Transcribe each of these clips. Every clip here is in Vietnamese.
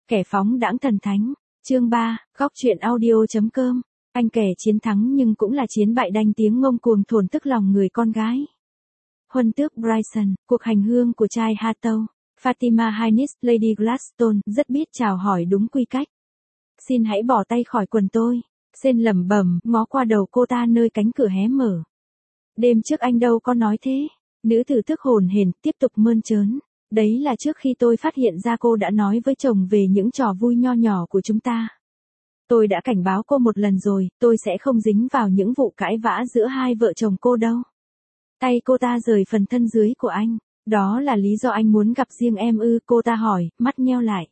Kẻ phóng đãng thần thánh. Chương 3, góc truyện audio.com. Anh kẻ chiến thắng nhưng cũng là chiến bại đanh tiếng ngông cuồng thổn tức lòng người con gái. Huân tước Bryson, cuộc hành hương của trai Hathor. Fatima Hines, Lady Gladstone, rất biết chào hỏi đúng quy cách. Xin hãy bỏ tay khỏi quần tôi. Sen lẩm bẩm, ngó qua đầu cô ta nơi cánh cửa hé mở. Đêm trước anh đâu có nói thế. Nữ tử tức hồn hển, tiếp tục mơn trớn. Đấy là trước khi tôi phát hiện ra cô đã nói với chồng về những trò vui nho nhỏ của chúng ta. Tôi đã cảnh báo cô một lần rồi, tôi sẽ không dính vào những vụ cãi vã giữa hai vợ chồng cô đâu. Tay cô ta rời phần thân dưới của anh. Đó là lý do anh muốn gặp riêng em ư? Cô ta hỏi, mắt nheo lại.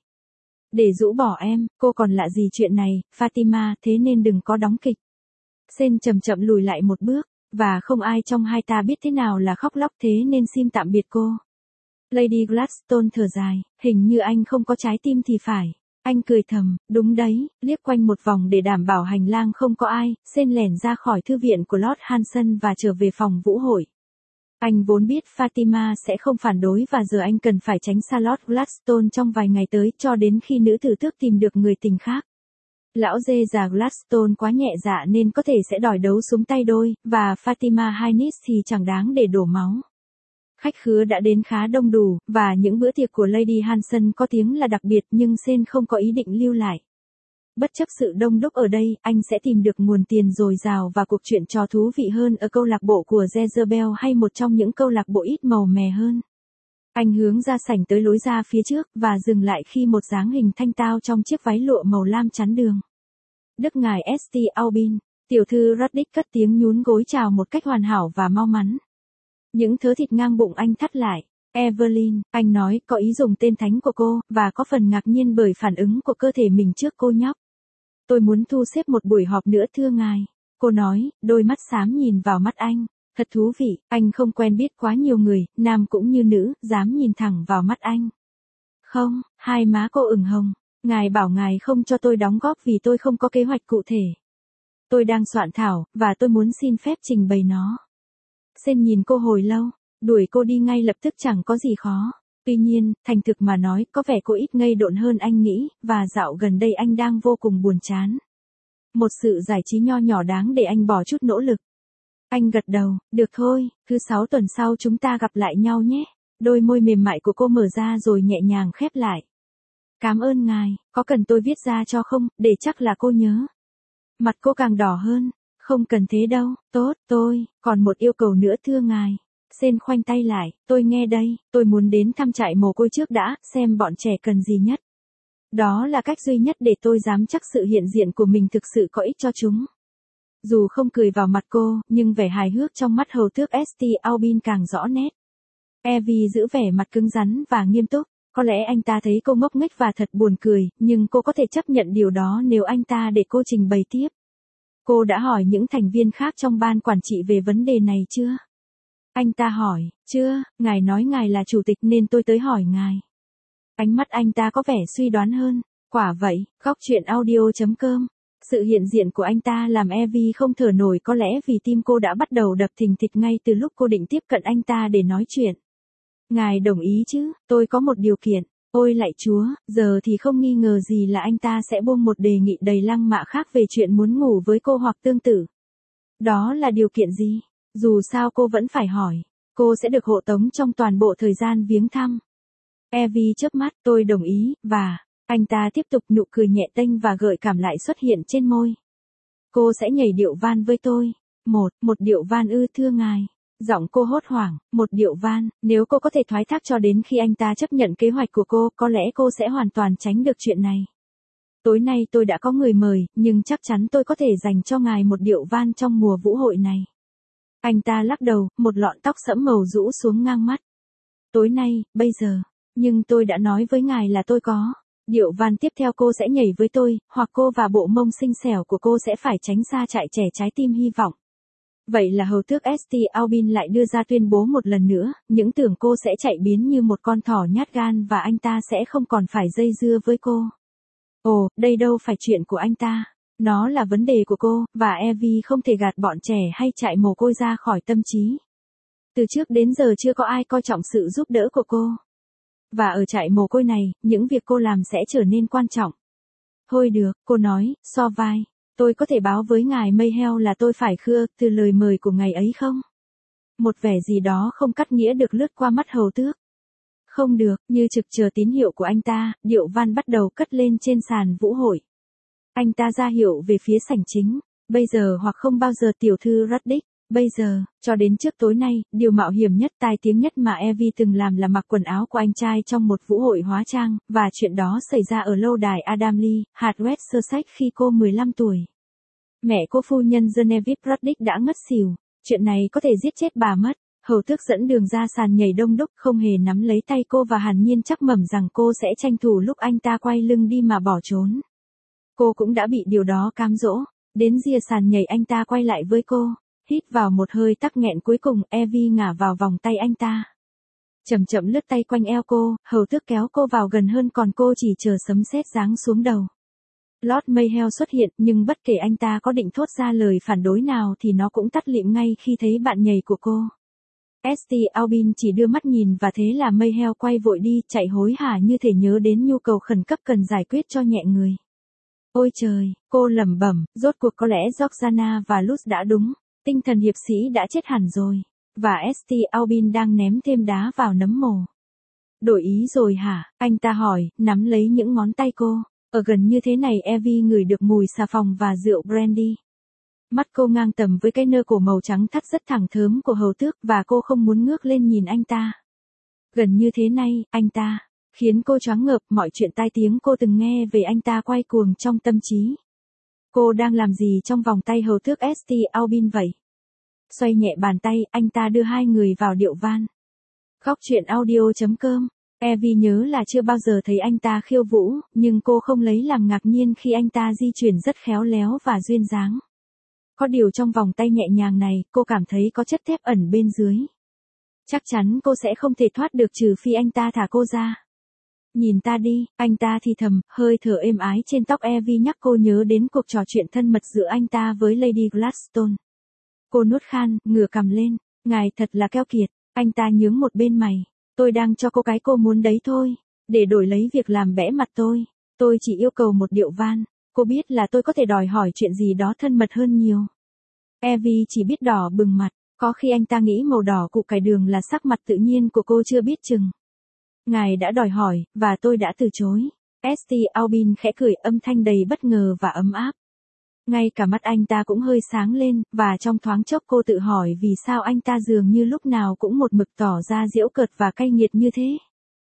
Để rũ bỏ em, cô còn lạ gì chuyện này, Fatima, thế nên đừng có đóng kịch. Sen chậm chậm lùi lại một bước, và không ai trong hai ta biết thế nào là khóc lóc, thế nên xin tạm biệt cô. Lady Gladstone thở dài, hình như anh không có trái tim thì phải. Anh cười thầm, đúng đấy, liếc quanh một vòng để đảm bảo hành lang không có ai, Sen lẻn ra khỏi thư viện của Lord Hanson và trở về phòng vũ hội. Anh vốn biết Fatima sẽ không phản đối và giờ anh cần phải tránh xa Lord Gladstone trong vài ngày tới cho đến khi nữ tử tước tìm được người tình khác. Lão dê già Gladstone quá nhẹ dạ nên có thể sẽ đòi đấu súng tay đôi, và Fatima Hines thì chẳng đáng để đổ máu. Khách khứa đã đến khá đông đủ, và những bữa tiệc của Lady Hanson có tiếng là đặc biệt nhưng Sen không có ý định lưu lại. Bất chấp sự đông đúc ở đây, anh sẽ tìm được nguồn tiền dồi dào và cuộc chuyện trò thú vị hơn ở câu lạc bộ của Jezebel hay một trong những câu lạc bộ ít màu mè hơn. Anh hướng ra sảnh tới lối ra phía trước và dừng lại khi một dáng hình thanh tao trong chiếc váy lụa màu lam chắn đường. Đức ngài St. Aubin, tiểu thư Ruddick cất tiếng nhún gối chào một cách hoàn hảo và mau mắn. Những thớ thịt ngang bụng anh thắt lại. Evelyn, anh nói, có ý dùng tên thánh của cô, và có phần ngạc nhiên bởi phản ứng của cơ thể mình trước cô nhóc. Tôi muốn thu xếp một buổi họp nữa thưa ngài. Cô nói, đôi mắt xám nhìn vào mắt anh. Thật thú vị, anh không quen biết quá nhiều người, nam cũng như nữ, dám nhìn thẳng vào mắt anh. Không, hai má cô ửng hồng. Ngài bảo ngài không cho tôi đóng góp vì tôi không có kế hoạch cụ thể. Tôi đang soạn thảo, và tôi muốn xin phép trình bày nó. Sen nhìn cô hồi lâu, đuổi cô đi ngay lập tức chẳng có gì khó. Tuy nhiên, thành thực mà nói, có vẻ cô ít ngây độn hơn anh nghĩ, và dạo gần đây anh đang vô cùng buồn chán. Một sự giải trí nho nhỏ đáng để anh bỏ chút nỗ lực. Anh gật đầu, được thôi, thứ 6 tuần sau chúng ta gặp lại nhau nhé. Đôi môi mềm mại của cô mở ra rồi nhẹ nhàng khép lại. Cảm ơn ngài, có cần tôi viết ra cho không, để chắc là cô nhớ. Mặt cô càng đỏ hơn. Không cần thế đâu, tốt, tôi, còn một yêu cầu nữa thưa ngài. Sen khoanh tay lại, tôi nghe đây, tôi muốn đến thăm trại mồ côi trước đã, xem bọn trẻ cần gì nhất. Đó là cách duy nhất để tôi dám chắc sự hiện diện của mình thực sự có ích cho chúng. Dù không cười vào mặt cô, nhưng vẻ hài hước trong mắt hầu tước St. Aubin càng rõ nét. Evie giữ vẻ mặt cứng rắn và nghiêm túc, có lẽ anh ta thấy cô ngốc nghếch và thật buồn cười, nhưng cô có thể chấp nhận điều đó nếu anh ta để cô trình bày tiếp. Cô đã hỏi những thành viên khác trong ban quản trị về vấn đề này chưa? Anh ta hỏi, chưa, ngài nói ngài là chủ tịch nên tôi tới hỏi ngài. Ánh mắt anh ta có vẻ suy đoán hơn. Quả vậy, góc truyện audio.com. Sự hiện diện của anh ta làm Evie không thở nổi, có lẽ vì tim cô đã bắt đầu đập thình thịch ngay từ lúc cô định tiếp cận anh ta để nói chuyện. Ngài đồng ý chứ, tôi có một điều kiện. Ôi lạy Chúa, giờ thì không nghi ngờ gì là anh ta sẽ buông một đề nghị đầy lăng mạ khác về chuyện muốn ngủ với cô hoặc tương tự. Đó là điều kiện gì? Dù sao cô vẫn phải hỏi. Cô sẽ được hộ tống trong toàn bộ thời gian viếng thăm. Evie chớp mắt, tôi đồng ý, và... Anh ta tiếp tục, nụ cười nhẹ tênh và gợi cảm lại xuất hiện trên môi. Cô sẽ nhảy điệu van với tôi. Một điệu van ư thưa ngài. Giọng cô hốt hoảng, một điệu van, nếu cô có thể thoái thác cho đến khi anh ta chấp nhận kế hoạch của cô, có lẽ cô sẽ hoàn toàn tránh được chuyện này. Tối nay tôi đã có người mời, nhưng chắc chắn tôi có thể dành cho ngài một điệu van trong mùa vũ hội này. Anh ta lắc đầu, một lọn tóc sẫm màu rũ xuống ngang mắt. Tối nay, bây giờ, nhưng tôi đã nói với ngài là tôi có. Điệu van tiếp theo cô sẽ nhảy với tôi, hoặc cô và bộ mông xinh xẻo của cô sẽ phải tránh xa trại trẻ trái tim hy vọng. Vậy là hầu tước St. Aubin lại đưa ra tuyên bố một lần nữa, những tưởng cô sẽ chạy biến như một con thỏ nhát gan và anh ta sẽ không còn phải dây dưa với cô. Ồ, đây đâu phải chuyện của anh ta. Nó là vấn đề của cô, và Evie không thể gạt bọn trẻ hay trại mồ côi ra khỏi tâm trí. Từ trước đến giờ chưa có ai coi trọng sự giúp đỡ của cô. Và ở trại mồ côi này, những việc cô làm sẽ trở nên quan trọng. Thôi được, cô nói, so vai. Tôi có thể báo với ngài Mayhell là tôi phải khưa từ lời mời của ngài ấy không? Một vẻ gì đó không cắt nghĩa được lướt qua mắt hầu tước. Không được, như trực chờ tín hiệu của anh ta, điệu van bắt đầu cất lên trên sàn vũ hội. Anh ta ra hiệu về phía sảnh chính. Bây giờ hoặc không bao giờ tiểu thư Ruddick. Bây giờ, cho đến trước tối nay, điều mạo hiểm nhất tai tiếng nhất mà Evie từng làm là mặc quần áo của anh trai trong một vũ hội hóa trang, và chuyện đó xảy ra ở lâu đài Adam Lee, hạt West Sussex khi cô 15 tuổi. Mẹ cô phu nhân Genevieve Ruddick đã ngất xỉu, chuyện này có thể giết chết bà mất. Hầu tước dẫn đường ra sàn nhảy đông đúc, không hề nắm lấy tay cô và hàn nhiên chắc mẩm rằng cô sẽ tranh thủ lúc anh ta quay lưng đi mà bỏ trốn. Cô cũng đã bị điều đó cám dỗ. Đến rìa sàn nhảy anh ta quay lại với cô. Hít vào một hơi tắc nghẹn cuối cùng, Evie ngả vào vòng tay anh ta. Chậm chậm lướt tay quanh eo cô, hầu tước kéo cô vào gần hơn còn cô chỉ chờ sấm sét giáng xuống đầu. Lord Mayhell xuất hiện, nhưng bất kể anh ta có định thốt ra lời phản đối nào thì nó cũng tắt lịm ngay khi thấy bạn nhảy của cô. St. Aubin chỉ đưa mắt nhìn và thế là Mayhell quay vội đi, chạy hối hả như thể nhớ đến nhu cầu khẩn cấp cần giải quyết cho nhẹ người. Ôi trời, cô lẩm bẩm, rốt cuộc có lẽ Georgiana và Luz đã đúng. Tinh thần hiệp sĩ đã chết hẳn rồi, và St. Aubin đang ném thêm đá vào nấm mồ. Đổi ý rồi hả? Anh ta hỏi, nắm lấy những ngón tay cô. Ở gần như thế này Evie ngửi được mùi xà phòng và rượu brandy. Mắt cô ngang tầm với cái nơ cổ màu trắng thắt rất thẳng thớm của hầu tước và cô không muốn ngước lên nhìn anh ta. Gần như thế này, anh ta, khiến cô choáng ngợp, mọi chuyện tai tiếng cô từng nghe về anh ta quay cuồng trong tâm trí. Cô đang làm gì trong vòng tay hầu tước St. Aubin vậy? Xoay nhẹ bàn tay, anh ta đưa hai người vào điệu van. Góc truyện audio.com. Evie nhớ là chưa bao giờ thấy anh ta khiêu vũ, nhưng cô không lấy làm ngạc nhiên khi anh ta di chuyển rất khéo léo và duyên dáng. Có điều trong vòng tay nhẹ nhàng này, cô cảm thấy có chất thép ẩn bên dưới. Chắc chắn cô sẽ không thể thoát được trừ phi anh ta thả cô ra. Nhìn ta đi, anh ta thì thầm, hơi thở êm ái trên tóc Evie nhắc cô nhớ đến cuộc trò chuyện thân mật giữa anh ta với Lady Gladstone. Cô nuốt khan, ngửa cằm lên, ngài thật là keo kiệt, anh ta nhướng một bên mày. Tôi đang cho cô cái cô muốn đấy thôi, để đổi lấy việc làm bẽ mặt tôi chỉ yêu cầu một điệu van, cô biết là tôi có thể đòi hỏi chuyện gì đó thân mật hơn nhiều. Evie chỉ biết đỏ bừng mặt, có khi anh ta nghĩ màu đỏ củ cải đường là sắc mặt tự nhiên của cô chưa biết chừng. Ngài đã đòi hỏi, và tôi đã từ chối. St. Aubin khẽ cười, âm thanh đầy bất ngờ và ấm áp. Ngay cả mắt anh ta cũng hơi sáng lên, và trong thoáng chốc cô tự hỏi vì sao anh ta dường như lúc nào cũng một mực tỏ ra giễu cợt và cay nghiệt như thế.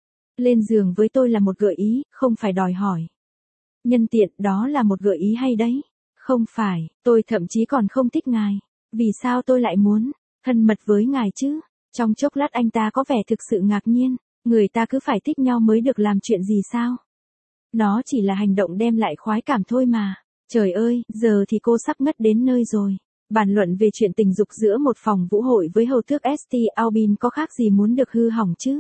Lên giường với tôi là một gợi ý, không phải đòi hỏi. Nhân tiện, đó là một gợi ý hay đấy. Không phải, tôi thậm chí còn không thích ngài. Vì sao tôi lại muốn thân mật với ngài chứ? Trong chốc lát anh ta có vẻ thực sự ngạc nhiên. Người ta cứ phải thích nhau mới được làm chuyện gì sao? Nó chỉ là hành động đem lại khoái cảm thôi mà. Trời ơi, giờ thì cô sắp ngất đến nơi rồi. Bàn luận về chuyện tình dục giữa một phòng vũ hội với hầu tước St. Aubin có khác gì muốn được hư hỏng chứ?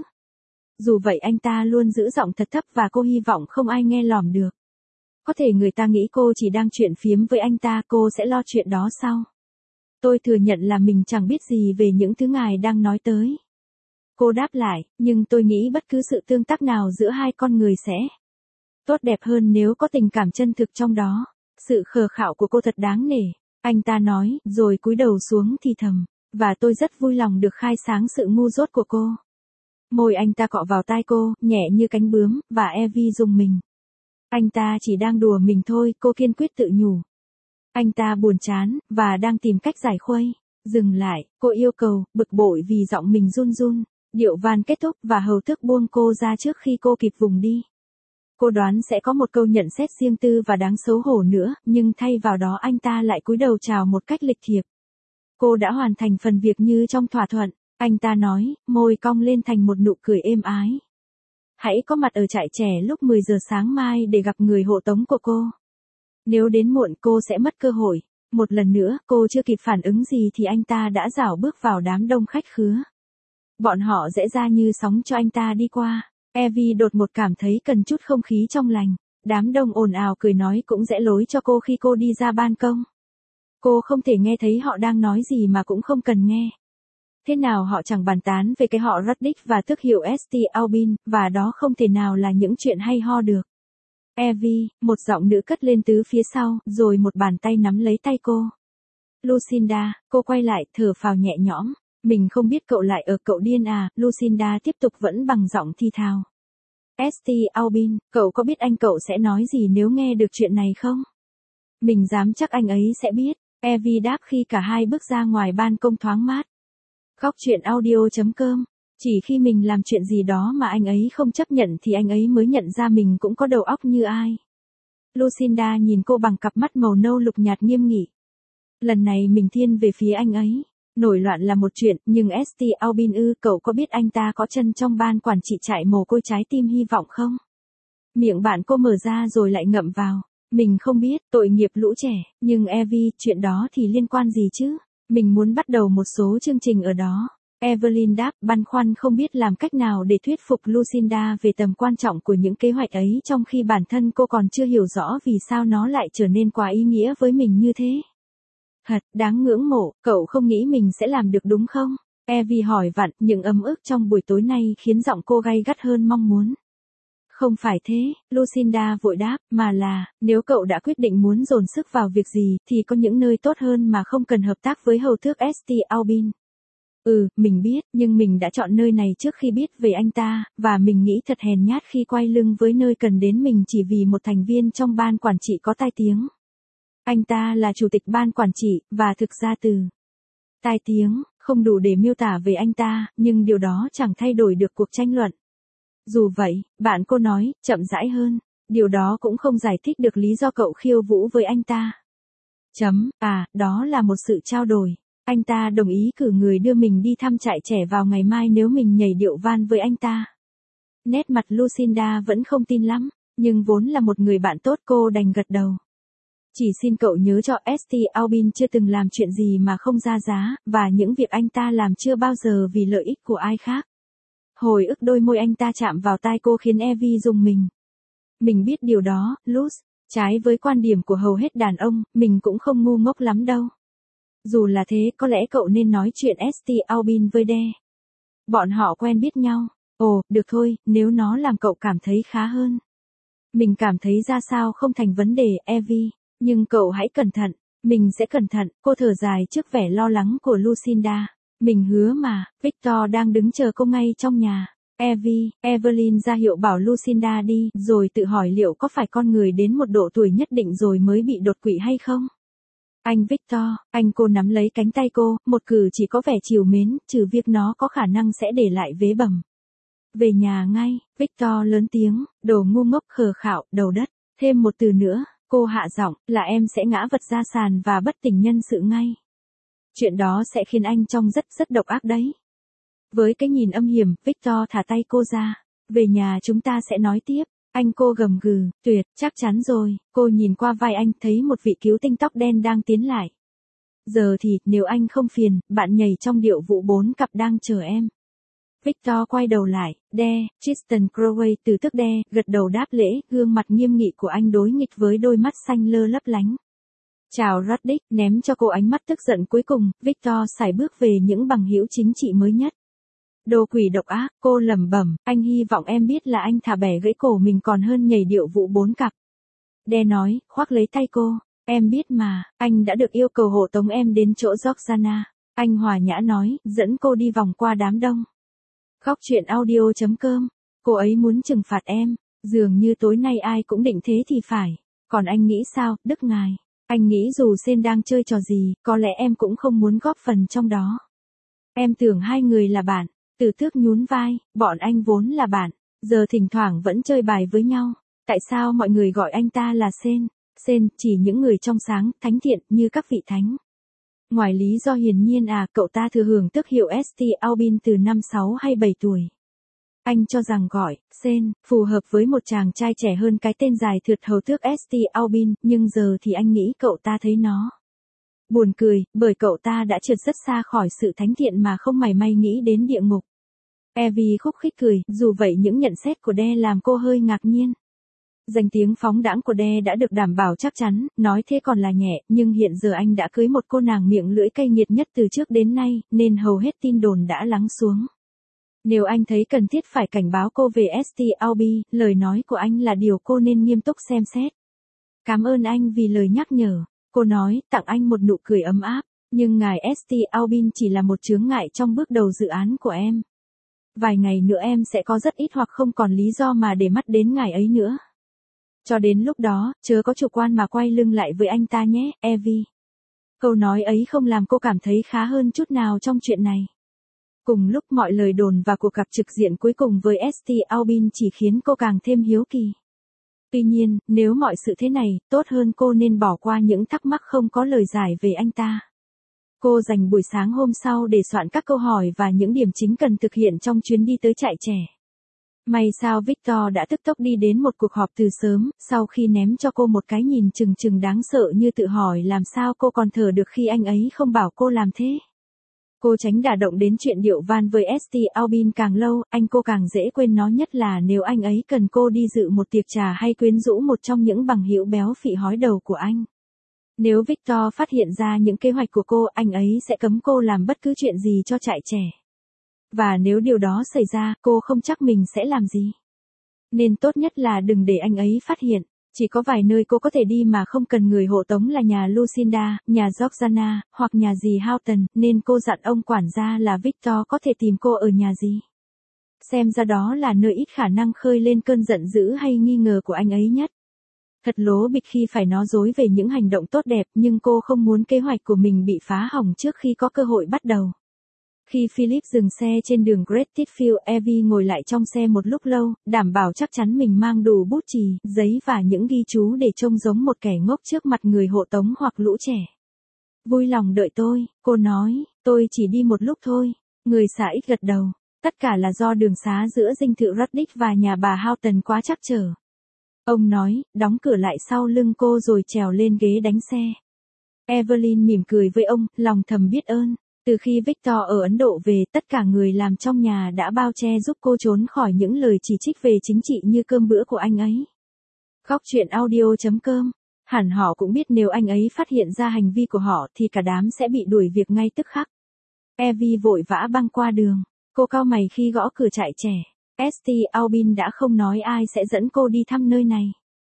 Dù vậy anh ta luôn giữ giọng thật thấp và cô hy vọng không ai nghe lỏm được. Có thể người ta nghĩ cô chỉ đang chuyện phiếm với anh ta, cô sẽ lo chuyện đó sau. Tôi thừa nhận là mình chẳng biết gì về những thứ ngài đang nói tới. Cô đáp lại, nhưng tôi nghĩ bất cứ sự tương tác nào giữa hai con người sẽ tốt đẹp hơn nếu có tình cảm chân thực trong đó. Sự khờ khạo của cô thật đáng nể, anh ta nói, rồi cúi đầu xuống thì thầm, và tôi rất vui lòng được khai sáng sự ngu dốt của cô. Môi anh ta cọ vào tai cô, nhẹ như cánh bướm, và Evie rùng mình. Anh ta chỉ đang đùa mình thôi, cô kiên quyết tự nhủ. Anh ta buồn chán, và đang tìm cách giải khuây. Dừng lại, cô yêu cầu, bực bội vì giọng mình run run. Điệu van kết thúc và hầu tước buông cô ra trước khi cô kịp vùng đi. Cô đoán sẽ có một câu nhận xét riêng tư và đáng xấu hổ nữa, nhưng thay vào đó anh ta lại cúi đầu chào một cách lịch thiệp. Cô đã hoàn thành phần việc như trong thỏa thuận, anh ta nói, môi cong lên thành một nụ cười êm ái. Hãy có mặt ở trại trẻ lúc 10 giờ sáng mai để gặp người hộ tống của cô. Nếu đến muộn cô sẽ mất cơ hội. Một lần nữa, cô chưa kịp phản ứng gì thì anh ta đã rảo bước vào đám đông khách khứa. Bọn họ rẽ ra như sóng cho anh ta đi qua. Evie đột ngột cảm thấy cần chút không khí trong lành. Đám đông ồn ào cười nói cũng rẽ lối cho cô khi cô đi ra ban công. Cô không thể nghe thấy họ đang nói gì mà cũng không cần nghe. Thế nào họ chẳng bàn tán về cái họ Ruddick và tước hiệu St. Aubin, và đó không thể nào là những chuyện hay ho được. Evie, một giọng nữ cất lên từ phía sau, rồi một bàn tay nắm lấy tay cô. Lucinda, cô quay lại, thở phào nhẹ nhõm. Mình không biết cậu lại ở, cậu điên à, Lucinda tiếp tục vẫn bằng giọng thi thào. St. Aubin, cậu có biết anh cậu sẽ nói gì nếu nghe được chuyện này không? Mình dám chắc anh ấy sẽ biết. Evie đáp khi cả hai bước ra ngoài ban công thoáng mát. Góc chuyện audio.com. Chỉ khi mình làm chuyện gì đó mà anh ấy không chấp nhận thì anh ấy mới nhận ra mình cũng có đầu óc như ai. Lucinda nhìn cô bằng cặp mắt màu nâu lục nhạt nghiêm nghị. Lần này mình thiên về phía anh ấy. Nổi loạn là một chuyện, nhưng St. Aubin cậu có biết anh ta có chân trong ban quản trị trại mồ côi trái tim hy vọng không? Miệng bạn cô mở ra rồi lại ngậm vào. Mình không biết, tội nghiệp lũ trẻ, nhưng Evie, chuyện đó thì liên quan gì chứ? Mình muốn bắt đầu một số chương trình ở đó. Evelyn đáp, băn khoăn không biết làm cách nào để thuyết phục Lucinda về tầm quan trọng của những kế hoạch ấy trong khi bản thân cô còn chưa hiểu rõ vì sao nó lại trở nên quá ý nghĩa với mình như thế. Thật, đáng ngưỡng mộ, cậu không nghĩ mình sẽ làm được đúng không? Evie hỏi vặn, những ấm ức trong buổi tối nay khiến giọng cô gay gắt hơn mong muốn. Không phải thế, Lucinda vội đáp, mà là, nếu cậu đã quyết định muốn dồn sức vào việc gì, thì có những nơi tốt hơn mà không cần hợp tác với hầu tước St. Aubin. Mình biết, nhưng mình đã chọn nơi này trước khi biết về anh ta, và mình nghĩ thật hèn nhát khi quay lưng với nơi cần đến mình chỉ vì một thành viên trong ban quản trị có tai tiếng. Anh ta là chủ tịch ban quản trị, và thực ra từ tai tiếng, không đủ để miêu tả về anh ta, nhưng điều đó chẳng thay đổi được cuộc tranh luận. Dù vậy, bạn cô nói, chậm rãi hơn, điều đó cũng không giải thích được lý do cậu khiêu vũ với anh ta. Đó là một sự trao đổi. Anh ta đồng ý cử người đưa mình đi thăm trại trẻ vào ngày mai nếu mình nhảy điệu van với anh ta. Nét mặt Lucinda vẫn không tin lắm, nhưng vốn là một người bạn tốt cô đành gật đầu. Chỉ xin cậu nhớ cho St. Aubin chưa từng làm chuyện gì mà không ra giá, và những việc anh ta làm chưa bao giờ vì lợi ích của ai khác. Hồi ức đôi môi anh ta chạm vào tai cô khiến Evie rùng mình. Mình biết điều đó, Luz. Trái với quan điểm của hầu hết đàn ông, mình cũng không ngu ngốc lắm đâu. Dù là thế, có lẽ cậu nên nói chuyện St. Aubin với De. Bọn họ quen biết nhau. Ồ, được thôi, nếu nó làm cậu cảm thấy khá hơn. Mình cảm thấy ra sao không thành vấn đề, Evie. Nhưng cậu hãy cẩn thận. Mình sẽ cẩn thận, cô thở dài trước vẻ lo lắng của Lucinda. Mình hứa mà, Victor đang đứng chờ cô ngay trong nhà. Evie, Evelyn ra hiệu bảo Lucinda đi, rồi tự hỏi liệu có phải con người đến một độ tuổi nhất định rồi mới bị đột quỵ hay không? Anh Victor, cô nắm lấy cánh tay cô, một cử chỉ có vẻ trìu mến, trừ việc nó có khả năng sẽ để lại vế bầm. Về nhà ngay, Victor lớn tiếng, đồ ngu ngốc khờ khạo, đầu đất. Thêm một từ nữa, cô hạ giọng, là em sẽ ngã vật ra sàn và bất tỉnh nhân sự ngay. Chuyện đó sẽ khiến anh trông rất độc ác đấy. Với cái nhìn âm hiểm, Victor thả tay cô ra. Về nhà chúng ta sẽ nói tiếp. Cô gầm gừ, tuyệt, chắc chắn rồi. Cô nhìn qua vai anh thấy một vị cứu tinh tóc đen đang tiến lại. Giờ thì, nếu anh không phiền, bạn nhảy trong điệu vụ 4 cặp đang chờ em. Victor quay đầu lại, Tristan Crowley từ tức gật đầu đáp lễ, gương mặt nghiêm nghị của anh đối nghịch với đôi mắt xanh lơ lấp lánh. Chào Ruddick, ném cho cô ánh mắt tức giận cuối cùng, Victor sải bước về những bằng hữu chính trị mới nhất. Đồ quỷ độc ác, cô lẩm bẩm, anh hy vọng em biết là anh thà bẻ gãy cổ mình còn hơn nhảy điệu vụ 4 cặp. Nói, khoác lấy tay cô, em biết mà, anh đã được yêu cầu hộ tống em đến chỗ Georgiana. Anh hòa nhã nói, dẫn cô đi vòng qua đám đông. Góc chuyện audio.com, cô ấy muốn trừng phạt em, dường như tối nay ai cũng định thế thì phải. Còn anh nghĩ sao, Đức ngài? Anh nghĩ dù Sen đang chơi trò gì, có lẽ em cũng không muốn góp phần trong đó. Em tưởng hai người là bạn. Từ Tước nhún vai, bọn anh vốn là bạn, giờ thỉnh thoảng vẫn chơi bài với nhau. Tại sao mọi người gọi anh ta là Sen? Sen chỉ những người trong sáng, thánh thiện như các vị thánh. Ngoài lý do hiển nhiên cậu ta thừa hưởng tước hiệu St. Aubin từ năm 6 hay 7 tuổi. Anh cho rằng gọi Sen phù hợp với một chàng trai trẻ hơn cái tên dài thượt hầu tước St. Aubin, nhưng giờ thì anh nghĩ cậu ta thấy nó buồn cười, bởi cậu ta đã trượt rất xa khỏi sự thánh thiện mà không mảy may nghĩ đến địa ngục. Evie khúc khích cười, dù vậy những nhận xét của De làm cô hơi ngạc nhiên. Danh tiếng phóng đãng của De đã được đảm bảo chắc chắn, nói thế còn là nhẹ, nhưng hiện giờ anh đã cưới một cô nàng miệng lưỡi cay nghiệt nhất từ trước đến nay, nên hầu hết tin đồn đã lắng xuống. Nếu anh thấy cần thiết phải cảnh báo cô về St. Aubin, lời nói của anh là điều cô nên nghiêm túc xem xét. Cảm ơn anh vì lời nhắc nhở, cô nói, tặng anh một nụ cười ấm áp, nhưng ngài St. Aubin chỉ là một chướng ngại trong bước đầu dự án của em. Vài ngày nữa em sẽ có rất ít hoặc không còn lý do mà để mắt đến ngài ấy nữa. Cho đến lúc đó, chớ có chủ quan mà quay lưng lại với anh ta nhé, Evie. Câu nói ấy không làm cô cảm thấy khá hơn chút nào trong chuyện này. Cùng lúc mọi lời đồn và cuộc gặp trực diện cuối cùng với St. Aubin chỉ khiến cô càng thêm hiếu kỳ. Tuy nhiên, nếu mọi sự thế này, tốt hơn cô nên bỏ qua những thắc mắc không có lời giải về anh ta. Cô dành buổi sáng hôm sau để soạn các câu hỏi và những điểm chính cần thực hiện trong chuyến đi tới trại trẻ. May sao Victor đã tức tốc đi đến một cuộc họp từ sớm, sau khi ném cho cô một cái nhìn chừng chừng đáng sợ như tự hỏi làm sao cô còn thở được khi anh ấy không bảo cô làm thế. Cô tránh đả động đến chuyện điệu van với St. Aubin càng lâu, cô càng dễ quên nó, nhất là nếu anh ấy cần cô đi dự một tiệc trà hay quyến rũ một trong những bằng hữu béo phì hói đầu của anh. Nếu Victor phát hiện ra những kế hoạch của cô, anh ấy sẽ cấm cô làm bất cứ chuyện gì cho trại trẻ. Và nếu điều đó xảy ra, cô không chắc mình sẽ làm gì. Nên tốt nhất là đừng để anh ấy phát hiện. Chỉ có vài nơi cô có thể đi mà không cần người hộ tống là nhà Lucinda, nhà Georgiana, hoặc nhà dì Houghton, nên cô dặn ông quản gia là Victor có thể tìm cô ở nhà dì. Xem ra đó là nơi ít khả năng khơi lên cơn giận dữ hay nghi ngờ của anh ấy nhất. Thật lố bịch khi phải nói dối về những hành động tốt đẹp, nhưng cô không muốn kế hoạch của mình bị phá hỏng trước khi có cơ hội bắt đầu. Khi Philip dừng xe trên đường Great Titfield, Evie ngồi lại trong xe một lúc lâu, đảm bảo chắc chắn mình mang đủ bút chì, giấy và những ghi chú để trông giống một kẻ ngốc trước mặt người hộ tống hoặc lũ trẻ. Vui lòng đợi tôi, cô nói, tôi chỉ đi một lúc thôi. Người xà ít gật đầu. Tất cả là do đường xá giữa dinh thự Ruddick và nhà bà Houghton quá trắc trở. Ông nói, đóng cửa lại sau lưng cô rồi trèo lên ghế đánh xe. Evelyn mỉm cười với ông, lòng thầm biết ơn. Từ khi Victor ở Ấn Độ về, tất cả người làm trong nhà đã bao che giúp cô trốn khỏi những lời chỉ trích về chính trị như cơm bữa của anh ấy. Góc truyện audio.com. Hẳn họ cũng biết nếu anh ấy phát hiện ra hành vi của họ thì cả đám sẽ bị đuổi việc ngay tức khắc. Evie vội vã băng qua đường. Cô cau mày khi gõ cửa trại trẻ. St. Aubin đã không nói ai sẽ dẫn cô đi thăm nơi này.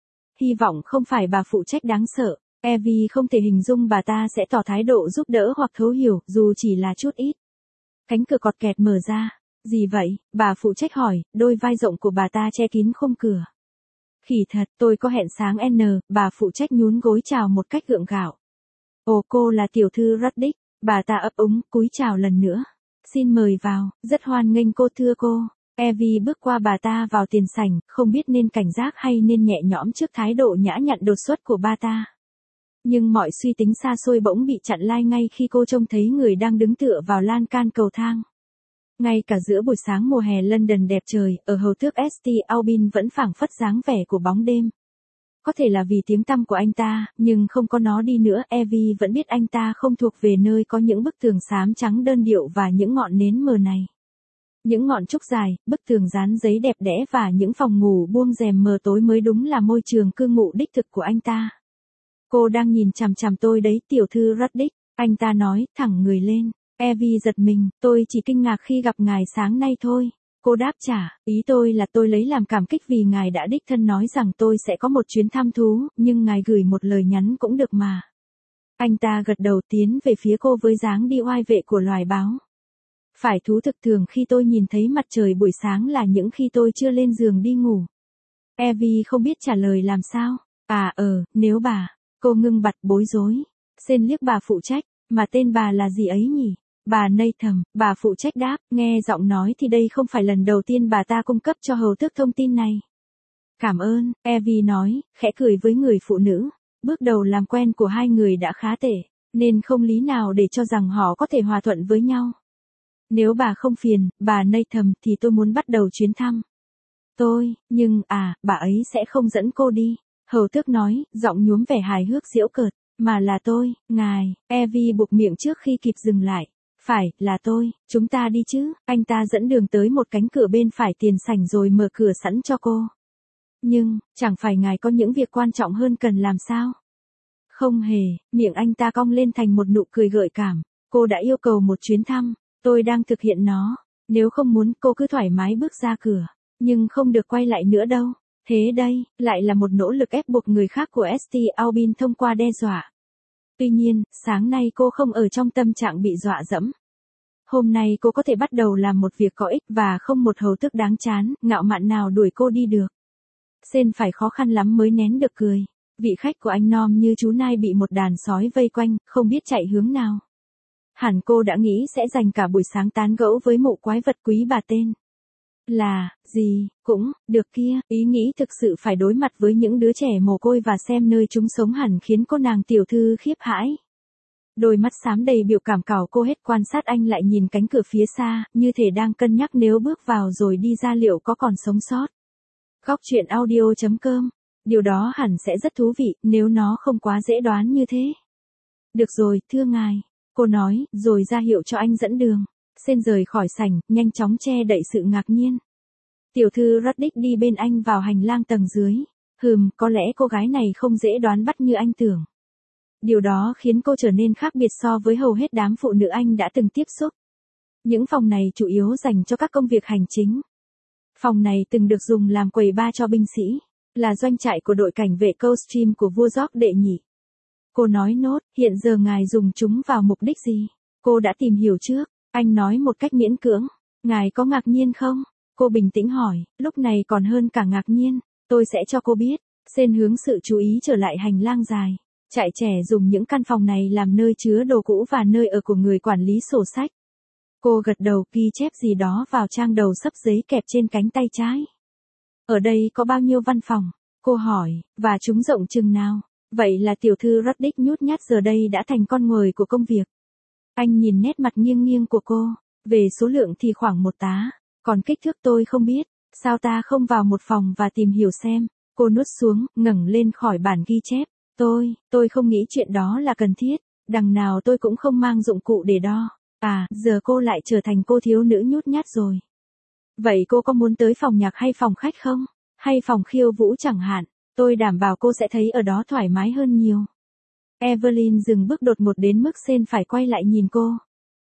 Hy vọng không phải bà phụ trách đáng sợ. Evie không thể hình dung bà ta sẽ tỏ thái độ giúp đỡ hoặc thấu hiểu, dù chỉ là chút ít. Cánh cửa cọt kẹt mở ra. Gì vậy? Bà phụ trách hỏi, đôi vai rộng của bà ta che kín khung cửa. Khỉ thật, tôi có hẹn sáng N, bà phụ trách nhún gối chào một cách gượng gạo. Ồ, cô là tiểu thư Ruddick, bà ta ấp úng, cúi chào lần nữa. Xin mời vào, rất hoan nghênh cô thưa cô. Evie bước qua bà ta vào tiền sảnh, không biết nên cảnh giác hay nên nhẹ nhõm trước thái độ nhã nhặn đột xuất của bà ta. Nhưng mọi suy tính xa xôi bỗng bị chặn lai ngay khi cô trông thấy người đang đứng tựa vào lan can cầu thang. Ngay cả giữa buổi sáng mùa hè London đẹp trời, ở hầu tước St. Aubin vẫn phảng phất dáng vẻ của bóng đêm. Có thể là vì tiếng tăm của anh ta, nhưng không có nó đi nữa, Evie vẫn biết anh ta không thuộc về nơi có những bức tường xám trắng đơn điệu và những ngọn nến mờ này. Những ngọn trúc dài, bức tường dán giấy đẹp đẽ và những phòng ngủ buông rèm mờ tối mới đúng là môi trường cư ngụ đích thực của anh ta. Cô đang nhìn chằm chằm tôi đấy, tiểu thư Ruddick, anh ta nói, thẳng người lên. Evie giật mình, tôi chỉ kinh ngạc khi gặp ngài sáng nay thôi. Cô đáp trả, ý tôi là tôi lấy làm cảm kích vì ngài đã đích thân nói rằng tôi sẽ có một chuyến thăm thú, nhưng ngài gửi một lời nhắn cũng được mà. Anh ta gật đầu tiến về phía cô với dáng đi oai vệ của loài báo. Phải thú thực, thường khi tôi nhìn thấy mặt trời buổi sáng là những khi tôi chưa lên giường đi ngủ. Evie không biết trả lời làm sao. Nếu bà. Cô ngưng bặt bối rối. Xên liếc bà phụ trách, mà tên bà là gì ấy nhỉ? Bà Nathan, bà phụ trách đáp, nghe giọng nói thì đây không phải lần đầu tiên bà ta cung cấp cho hầu tước thông tin này. Cảm ơn, Evie nói, khẽ cười với người phụ nữ. Bước đầu làm quen của hai người đã khá tệ, nên không lý nào để cho rằng họ có thể hòa thuận với nhau. Nếu bà không phiền, bà Nathan, thì tôi muốn bắt đầu chuyến thăm. Bà ấy sẽ không dẫn cô đi. Hầu tước nói, giọng nhuốm vẻ hài hước giễu cợt, mà là tôi, ngài. Evie buộc miệng trước khi kịp dừng lại. Phải, là tôi, chúng ta đi chứ. Anh ta dẫn đường tới một cánh cửa bên phải tiền sảnh rồi mở cửa sẵn cho cô. Nhưng, chẳng phải ngài có những việc quan trọng hơn cần làm sao? Không hề, miệng anh ta cong lên thành một nụ cười gợi cảm. Cô đã yêu cầu một chuyến thăm, tôi đang thực hiện nó. Nếu không muốn cô cứ thoải mái bước ra cửa, nhưng không được quay lại nữa đâu. Thế đây, lại là một nỗ lực ép buộc người khác của St. Aubin thông qua đe dọa. Tuy nhiên, sáng nay cô không ở trong tâm trạng bị dọa dẫm. Hôm nay cô có thể bắt đầu làm một việc có ích và không một hầu tức đáng chán, ngạo mạn nào đuổi cô đi được. Sen phải khó khăn lắm mới nén được cười. Vị khách của anh Nom như chú nai bị một đàn sói vây quanh, không biết chạy hướng nào. Hẳn cô đã nghĩ sẽ dành cả buổi sáng tán gẫu với mụ quái vật quý bà tên là, gì, cũng, được kia, ý nghĩ thực sự phải đối mặt với những đứa trẻ mồ côi và xem nơi chúng sống hẳn khiến cô nàng tiểu thư khiếp hãi. Đôi mắt xám đầy biểu cảm cào cô hết quan sát anh lại nhìn cánh cửa phía xa, như thể đang cân nhắc nếu bước vào rồi đi ra liệu có còn sống sót. Góc truyện audio.com. Điều đó hẳn sẽ rất thú vị, nếu nó không quá dễ đoán như thế. Được rồi, thưa ngài. Cô nói, rồi ra hiệu cho anh dẫn đường. Sen rời khỏi sảnh, nhanh chóng che đậy sự ngạc nhiên. Tiểu thư Ruddick đi bên anh vào hành lang tầng dưới. Có lẽ cô gái này không dễ đoán bắt như anh tưởng. Điều đó khiến cô trở nên khác biệt so với hầu hết đám phụ nữ anh đã từng tiếp xúc. Những phòng này chủ yếu dành cho các công việc hành chính. Phòng này từng được dùng làm quầy bar cho binh sĩ, là doanh trại của đội cảnh vệ Coldstream của vua George đệ nhị. Cô nói nốt, hiện giờ ngài dùng chúng vào mục đích gì? Cô đã tìm hiểu trước, anh nói một cách miễn cưỡng. Ngài có ngạc nhiên không? Cô bình tĩnh hỏi, lúc này còn hơn cả ngạc nhiên, tôi sẽ cho cô biết. Sen hướng sự chú ý trở lại hành lang dài. Trại trẻ dùng những căn phòng này làm nơi chứa đồ cũ và nơi ở của người quản lý sổ sách. Cô gật đầu ghi chép gì đó vào trang đầu xấp giấy kẹp trên cánh tay trái. Ở đây có bao nhiêu văn phòng? Cô hỏi, và chúng rộng chừng nào? Vậy là tiểu thư Ruddick nhút nhát giờ đây đã thành con mồi của công việc. Anh nhìn nét mặt nghiêng nghiêng của cô, về số lượng thì khoảng một tá, còn kích thước tôi không biết, sao ta không vào một phòng và tìm hiểu xem. Cô nuốt xuống, ngẩng lên khỏi bản ghi chép. Tôi không nghĩ chuyện đó là cần thiết, đằng nào tôi cũng không mang dụng cụ để đo. À, giờ cô lại trở thành cô thiếu nữ nhút nhát rồi. Vậy cô có muốn tới phòng nhạc hay phòng khách không? Hay phòng khiêu vũ chẳng hạn, tôi đảm bảo cô sẽ thấy ở đó thoải mái hơn nhiều. Evelyn dừng bước đột ngột đến mức Sen phải quay lại nhìn cô.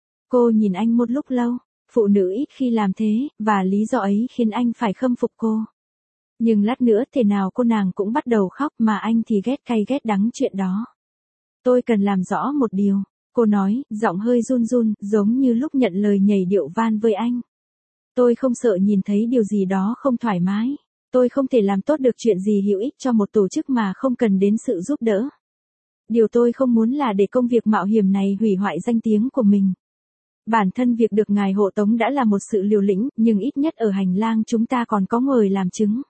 Cô nhìn anh một lúc lâu, phụ nữ ít khi làm thế, và lý do ấy khiến anh phải khâm phục cô. Nhưng lát nữa thế nào cô nàng cũng bắt đầu khóc mà anh thì ghét cay ghét đắng chuyện đó. Tôi cần làm rõ một điều, cô nói, giọng hơi run run, giống như lúc nhận lời nhảy điệu van với anh. Tôi không sợ nhìn thấy điều gì đó không thoải mái. Tôi không thể làm tốt được chuyện gì hữu ích cho một tổ chức mà không cần đến sự giúp đỡ. Điều tôi không muốn là để công việc mạo hiểm này hủy hoại danh tiếng của mình. Bản thân việc được ngài hộ tống đã là một sự liều lĩnh, nhưng ít nhất ở hành lang chúng ta còn có người làm chứng.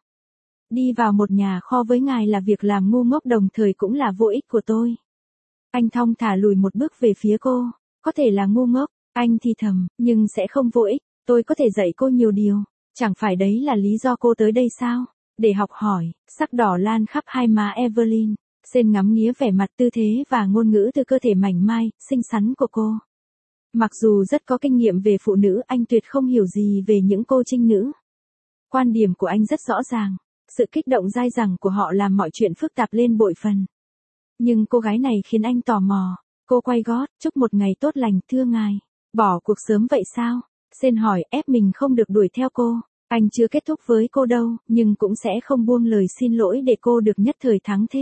Đi vào một nhà kho với ngài là việc làm ngu ngốc đồng thời cũng là vô ích của tôi. Anh thong thả lùi một bước về phía cô. Có thể là ngu ngốc, anh thì thầm, nhưng sẽ không vô ích. Tôi có thể dạy cô nhiều điều. Chẳng phải đấy là lý do cô tới đây sao? Để học hỏi. Sắc đỏ lan khắp hai má Evelyn. Sen ngắm nghía vẻ mặt tư thế và ngôn ngữ từ cơ thể mảnh mai, xinh xắn của cô. Mặc dù rất có kinh nghiệm về phụ nữ, anh tuyệt không hiểu gì về những cô trinh nữ. Quan điểm của anh rất rõ ràng. Sự kích động dai dẳng của họ làm mọi chuyện phức tạp lên bội phần. Nhưng cô gái này khiến anh tò mò. Cô quay gót, chúc một ngày tốt lành, thưa ngài. Bỏ cuộc sớm vậy sao? Sen hỏi, ép mình không được đuổi theo cô. Anh chưa kết thúc với cô đâu, nhưng cũng sẽ không buông lời xin lỗi để cô được nhất thời thắng thế.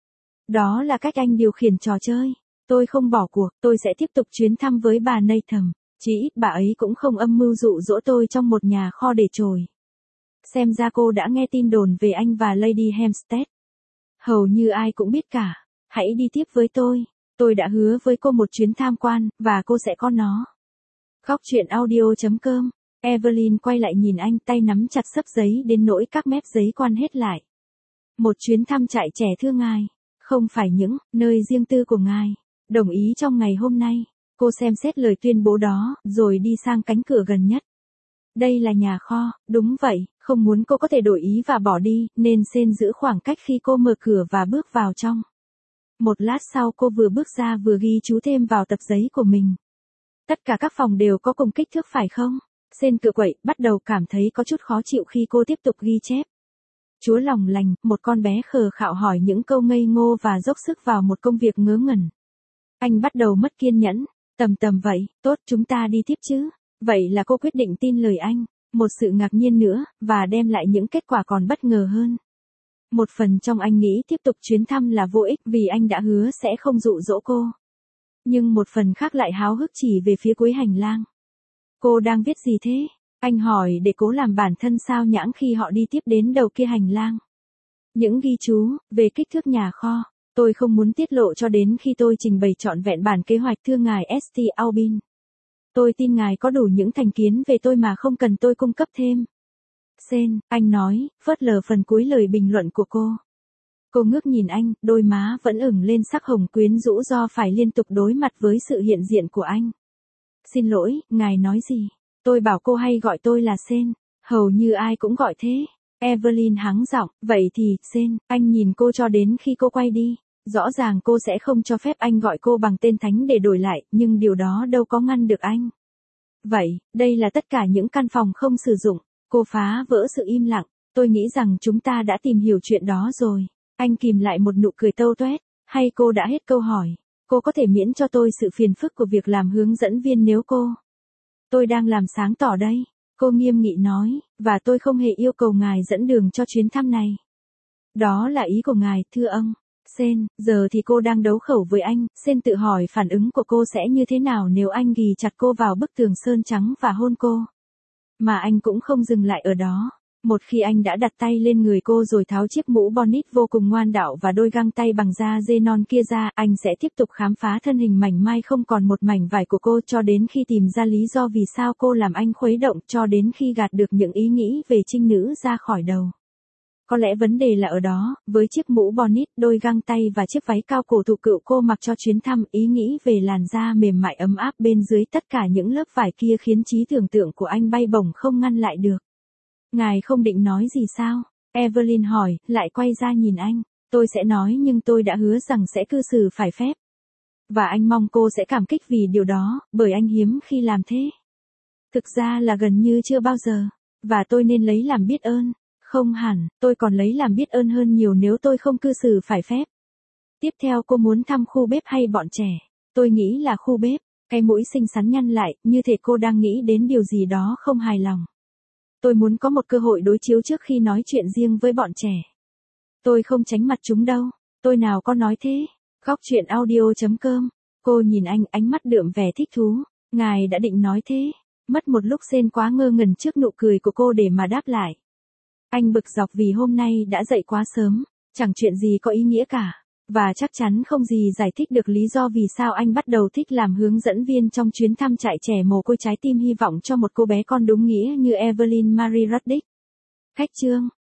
Đó là cách anh điều khiển trò chơi. Tôi không bỏ cuộc, tôi sẽ tiếp tục chuyến thăm với bà Nathan. Chỉ ít bà ấy cũng không âm mưu dụ dỗ tôi trong một nhà kho để trồi. Xem ra cô đã nghe tin đồn về anh và Lady Hampstead. Hầu như ai cũng biết cả. Hãy đi tiếp với tôi. Tôi đã hứa với cô một chuyến tham quan, và cô sẽ có nó. Góc truyện audio.com. Evelyn quay lại nhìn anh, tay nắm chặt xấp giấy đến nỗi các mép giấy quan hết lại. Một chuyến thăm trại trẻ thưa ngài. Không phải những nơi riêng tư của ngài. Đồng ý trong ngày hôm nay. Cô xem xét lời tuyên bố đó, rồi đi sang cánh cửa gần nhất. Đây là nhà kho, đúng vậy, không muốn cô có thể đổi ý và bỏ đi, nên Sen giữ khoảng cách khi cô mở cửa và bước vào trong. Một lát sau cô vừa bước ra vừa ghi chú thêm vào tập giấy của mình. Tất cả các phòng đều có cùng kích thước phải không? Sen cựa quậy, bắt đầu cảm thấy có chút khó chịu khi cô tiếp tục ghi chép. Chúa lòng lành, một con bé khờ khạo hỏi những câu ngây ngô và dốc sức vào một công việc ngớ ngẩn. Anh bắt đầu mất kiên nhẫn. Tầm vậy, tốt chúng ta đi tiếp chứ. Vậy là cô quyết định tin lời anh. Một sự ngạc nhiên nữa, và đem lại những kết quả còn bất ngờ hơn. Một phần trong anh nghĩ tiếp tục chuyến thăm là vô ích vì anh đã hứa sẽ không dụ dỗ cô. Nhưng một phần khác lại háo hức chỉ về phía cuối hành lang. Cô đang viết gì thế? Anh hỏi để cố làm bản thân sao nhãng khi họ đi tiếp đến đầu kia hành lang. Những ghi chú về kích thước nhà kho, tôi không muốn tiết lộ cho đến khi tôi trình bày trọn vẹn bản kế hoạch thưa ngài St. Aubin. Tôi tin ngài có đủ những thành kiến về tôi mà không cần tôi cung cấp thêm. Sen, anh nói, phớt lờ phần cuối lời bình luận của cô. Cô ngước nhìn anh, đôi má vẫn ửng lên sắc hồng quyến rũ do phải liên tục đối mặt với sự hiện diện của anh. Xin lỗi, ngài nói gì? Tôi bảo cô hay gọi tôi là Sen. Hầu như ai cũng gọi thế. Evelyn hắng giọng, vậy thì, Sen, anh nhìn cô cho đến khi cô quay đi. Rõ ràng cô sẽ không cho phép anh gọi cô bằng tên thánh để đổi lại, nhưng điều đó đâu có ngăn được anh. Vậy, đây là tất cả những căn phòng không sử dụng. Cô phá vỡ sự im lặng. Tôi nghĩ rằng chúng ta đã tìm hiểu chuyện đó rồi. Anh kìm lại một nụ cười tâu toét. Hay cô đã hết câu hỏi? Cô có thể miễn cho tôi sự phiền phức của việc làm hướng dẫn viên nếu cô. Tôi đang làm sáng tỏ đây. Cô nghiêm nghị nói, và tôi không hề yêu cầu ngài dẫn đường cho chuyến thăm này. Đó là ý của ngài, thưa ông. Sen, giờ thì cô đang đấu khẩu với anh. Sen tự hỏi phản ứng của cô sẽ như thế nào nếu anh ghì chặt cô vào bức tường sơn trắng và hôn cô. Mà anh cũng không dừng lại ở đó. Một khi anh đã đặt tay lên người cô rồi tháo chiếc mũ bonnet vô cùng ngoan đạo và đôi găng tay bằng da dê non kia ra, anh sẽ tiếp tục khám phá thân hình mảnh mai không còn một mảnh vải của cô cho đến khi tìm ra lý do vì sao cô làm anh khuấy động, cho đến khi gạt được những ý nghĩ về trinh nữ ra khỏi đầu. Có lẽ vấn đề là ở đó, với chiếc mũ bonnet, đôi găng tay và chiếc váy cao cổ thụ cựu cô mặc cho chuyến thăm, ý nghĩ về làn da mềm mại ấm áp bên dưới tất cả những lớp vải kia khiến trí tưởng tượng của anh bay bổng không ngăn lại được. Ngài không định nói gì sao? Evelyn hỏi, lại quay ra nhìn anh. Tôi sẽ nói nhưng tôi đã hứa rằng sẽ cư xử phải phép. Và anh mong cô sẽ cảm kích vì điều đó, bởi anh hiếm khi làm thế. Thực ra là gần như chưa bao giờ. Và tôi nên lấy làm biết ơn. Không hẳn, tôi còn lấy làm biết ơn hơn nhiều nếu tôi không cư xử phải phép. Tiếp theo cô muốn thăm khu bếp hay bọn trẻ? Tôi nghĩ là khu bếp. Cái mũi xinh xắn nhăn lại, như thể cô đang nghĩ đến điều gì đó không hài lòng. Tôi muốn có một cơ hội đối chiếu trước khi nói chuyện riêng với bọn trẻ. Tôi không tránh mặt chúng đâu. Tôi nào có nói thế. Góc chuyện audio.com. Cô nhìn anh, ánh mắt đượm vẻ thích thú. Ngài đã định nói thế. Mất một lúc Sen quá ngơ ngẩn trước nụ cười của cô để mà đáp lại. Anh bực dọc vì hôm nay đã dậy quá sớm. Chẳng chuyện gì có ý nghĩa cả. Và chắc chắn không gì giải thích được lý do vì sao anh bắt đầu thích làm hướng dẫn viên trong chuyến thăm trại trẻ mồ côi trái tim hy vọng cho một cô bé con đúng nghĩa như Evelyn Marie Ruddick. Khách chương.